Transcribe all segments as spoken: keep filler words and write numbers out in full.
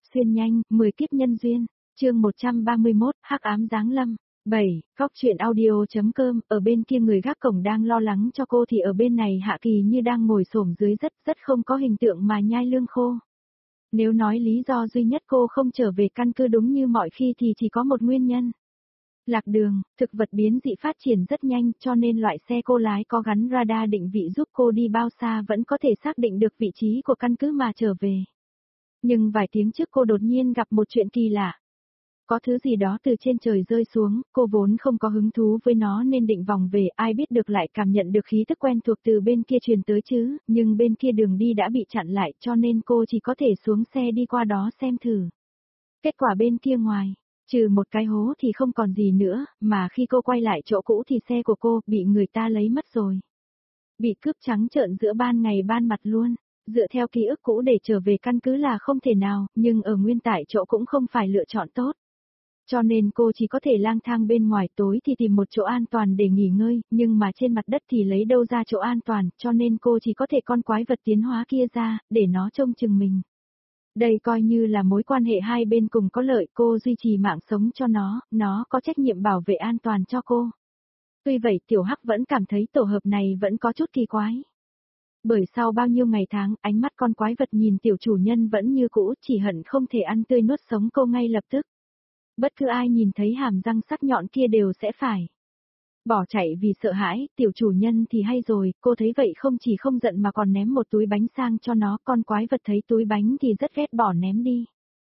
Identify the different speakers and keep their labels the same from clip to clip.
Speaker 1: xuyên nhanh, mười kiếp nhân duyên, chương một trăm ba mươi mốt, hắc ám giáng lâm. bảy, góc truyện audio.com, ở bên kia người gác cổng đang lo lắng cho cô thì ở bên này Hạ Kỳ như đang ngồi xổm dưới rất rất không có hình tượng mà nhai lương khô. Nếu nói lý do duy nhất cô không trở về căn cứ đúng như mọi khi thì chỉ có một nguyên nhân. Lạc đường, thực vật biến dị phát triển rất nhanh cho nên loại xe cô lái có gắn radar định vị giúp cô đi bao xa vẫn có thể xác định được vị trí của căn cứ mà trở về. Nhưng vài tiếng trước cô đột nhiên gặp một chuyện kỳ lạ. Có thứ gì đó từ trên trời rơi xuống, cô vốn không có hứng thú với nó nên định vòng về, ai biết được lại cảm nhận được khí tức quen thuộc từ bên kia truyền tới chứ, nhưng bên kia đường đi đã bị chặn lại cho nên cô chỉ có thể xuống xe đi qua đó xem thử. Kết quả bên kia ngoài, trừ một cái hố thì không còn gì nữa, mà khi cô quay lại chỗ cũ thì xe của cô bị người ta lấy mất rồi. Bị cướp trắng trợn giữa ban ngày ban mặt luôn. Dựa theo ký ức cũ để trở về căn cứ là không thể nào, nhưng ở nguyên tại chỗ cũng không phải lựa chọn tốt. Cho nên cô chỉ có thể lang thang bên ngoài, tối thì tìm một chỗ an toàn để nghỉ ngơi, nhưng mà trên mặt đất thì lấy đâu ra chỗ an toàn, cho nên cô chỉ có thể con quái vật tiến hóa kia ra, để nó trông chừng mình. Đây coi như là mối quan hệ hai bên cùng có lợi, cô duy trì mạng sống cho nó, nó có trách nhiệm bảo vệ an toàn cho cô. Tuy vậy Tiểu Hắc vẫn cảm thấy tổ hợp này vẫn có chút kỳ quái. Bởi sau bao nhiêu ngày tháng, ánh mắt con quái vật nhìn tiểu chủ nhân vẫn như cũ, chỉ hận không thể ăn tươi nuốt sống cô ngay lập tức. Bất cứ ai nhìn thấy hàm răng sắc nhọn kia đều sẽ phải bỏ chạy vì sợ hãi, tiểu chủ nhân thì hay rồi, cô thấy vậy không chỉ không giận mà còn ném một túi bánh sang cho nó, con quái vật thấy túi bánh thì rất ghét bỏ ném đi.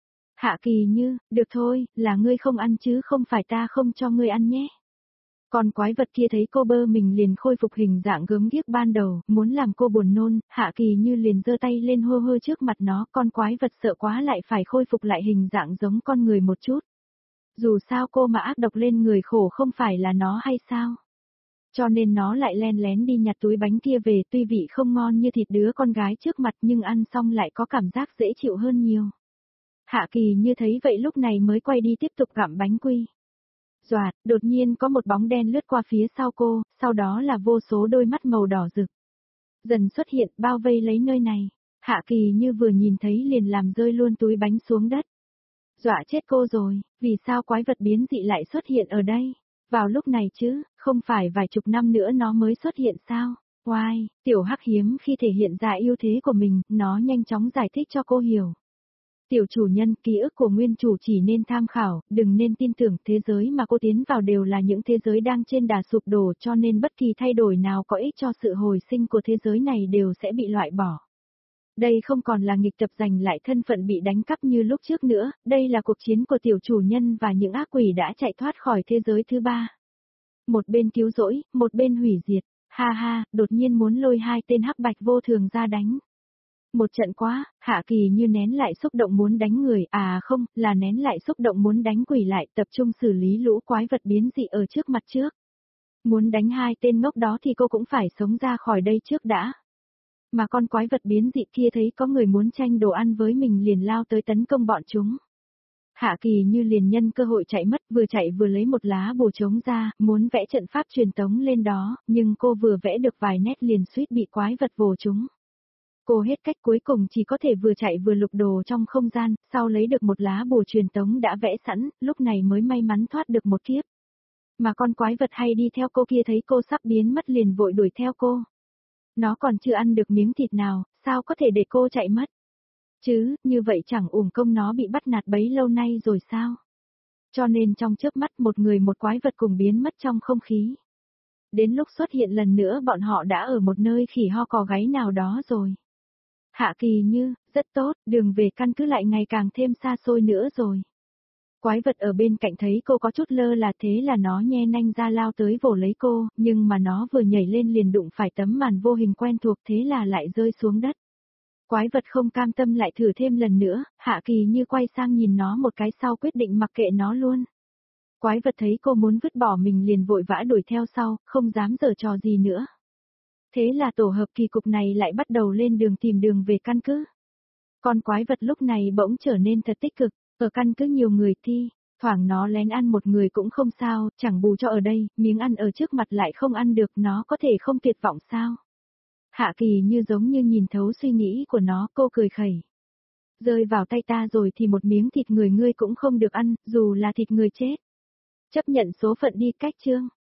Speaker 1: Hạ Kỳ Như, được thôi, là ngươi không ăn chứ không phải ta không cho ngươi ăn nhé. Con quái vật kia thấy cô bơ mình liền khôi phục hình dạng gớm ghiếc ban đầu, muốn làm cô buồn nôn, Hạ Kỳ Như liền giơ tay lên hô hô trước mặt nó, con quái vật sợ quá lại phải khôi phục lại hình dạng giống con người một chút. Dù sao cô mà ác độc lên người khổ không phải là nó hay sao? Cho nên nó lại len lén đi nhặt túi bánh kia về, tuy vị không ngon như thịt đứa con gái trước mặt nhưng ăn xong lại có cảm giác dễ chịu hơn nhiều. Hạ Kỳ Như thấy vậy lúc này mới quay đi tiếp tục gặm bánh quy. Doạt, đột nhiên có một bóng đen lướt qua phía sau cô, sau đó là vô số đôi mắt màu đỏ rực. Dần xuất hiện bao vây lấy nơi này, Hạ Kỳ Như vừa nhìn thấy liền làm rơi luôn túi bánh xuống đất. Dọa chết cô rồi, vì sao quái vật biến dị lại xuất hiện ở đây? Vào lúc này chứ, không phải vài chục năm nữa nó mới xuất hiện sao? Oai, Tiểu Hắc hiếm khi thể hiện ra ưu thế của mình, nó nhanh chóng giải thích cho cô hiểu. Tiểu chủ nhân, ký ức của nguyên chủ chỉ nên tham khảo, đừng nên tin tưởng, thế giới mà cô tiến vào đều là những thế giới đang trên đà sụp đổ cho nên bất kỳ thay đổi nào có ích cho sự hồi sinh của thế giới này đều sẽ bị loại bỏ. Đây không còn là nghịch tập giành lại thân phận bị đánh cắp như lúc trước nữa, đây là cuộc chiến của tiểu chủ nhân và những ác quỷ đã chạy thoát khỏi thế giới thứ ba. Một bên cứu rỗi, một bên hủy diệt, ha ha, đột nhiên muốn lôi hai tên hắc bạch vô thường ra đánh. Một trận quá, Hạ Kỳ Như nén lại xúc động muốn đánh người, à không, là nén lại xúc động muốn đánh quỷ lại, tập trung xử lý lũ quái vật biến dị ở trước mặt trước. Muốn đánh hai tên ngốc đó thì cô cũng phải sống ra khỏi đây trước đã. Mà con quái vật biến dị kia thấy có người muốn tranh đồ ăn với mình liền lao tới tấn công bọn chúng. Hạ Kỳ Như liền nhân cơ hội chạy mất, vừa chạy vừa lấy một lá bùa trống ra, muốn vẽ trận pháp truyền tống lên đó, nhưng cô vừa vẽ được vài nét liền suýt bị quái vật vồ chúng. Cô hết cách cuối cùng chỉ có thể vừa chạy vừa lục đồ trong không gian, sau lấy được một lá bùa truyền tống đã vẽ sẵn, lúc này mới may mắn thoát được một kiếp. Mà con quái vật hay đi theo cô kia thấy cô sắp biến mất liền vội đuổi theo cô. Nó còn chưa ăn được miếng thịt nào, sao có thể để cô chạy mất? Chứ, như vậy chẳng uổng công nó bị bắt nạt bấy lâu nay rồi sao? Cho nên trong chớp mắt một người một quái vật cùng biến mất trong không khí. Đến lúc xuất hiện lần nữa bọn họ đã ở một nơi khỉ ho cò gáy nào đó rồi. Hạ Kỳ Như, rất tốt, đường về căn cứ lại ngày càng thêm xa xôi nữa rồi. Quái vật ở bên cạnh thấy cô có chút lơ là thế là nó nhe nanh ra lao tới vồ lấy cô, nhưng mà nó vừa nhảy lên liền đụng phải tấm màn vô hình quen thuộc thế là lại rơi xuống đất. Quái vật không cam tâm lại thử thêm lần nữa, Hạ Kỳ Như quay sang nhìn nó một cái sau quyết định mặc kệ nó luôn. Quái vật thấy cô muốn vứt bỏ mình liền vội vã đuổi theo sau, không dám giở trò gì nữa. Thế là tổ hợp kỳ cục này lại bắt đầu lên đường tìm đường về căn cứ. Con quái vật lúc này bỗng trở nên thật tích cực, ở căn cứ nhiều người thi, thoảng nó lén ăn một người cũng không sao, chẳng bù cho ở đây, miếng ăn ở trước mặt lại không ăn được nó có thể không tuyệt vọng sao. Hạ Kỳ Như giống như nhìn thấu suy nghĩ của nó, cô cười khẩy. rơi vào tay ta rồi thì một miếng thịt người ngươi cũng không được ăn, dù là thịt người chết. Chấp nhận số phận đi, Cách Trương.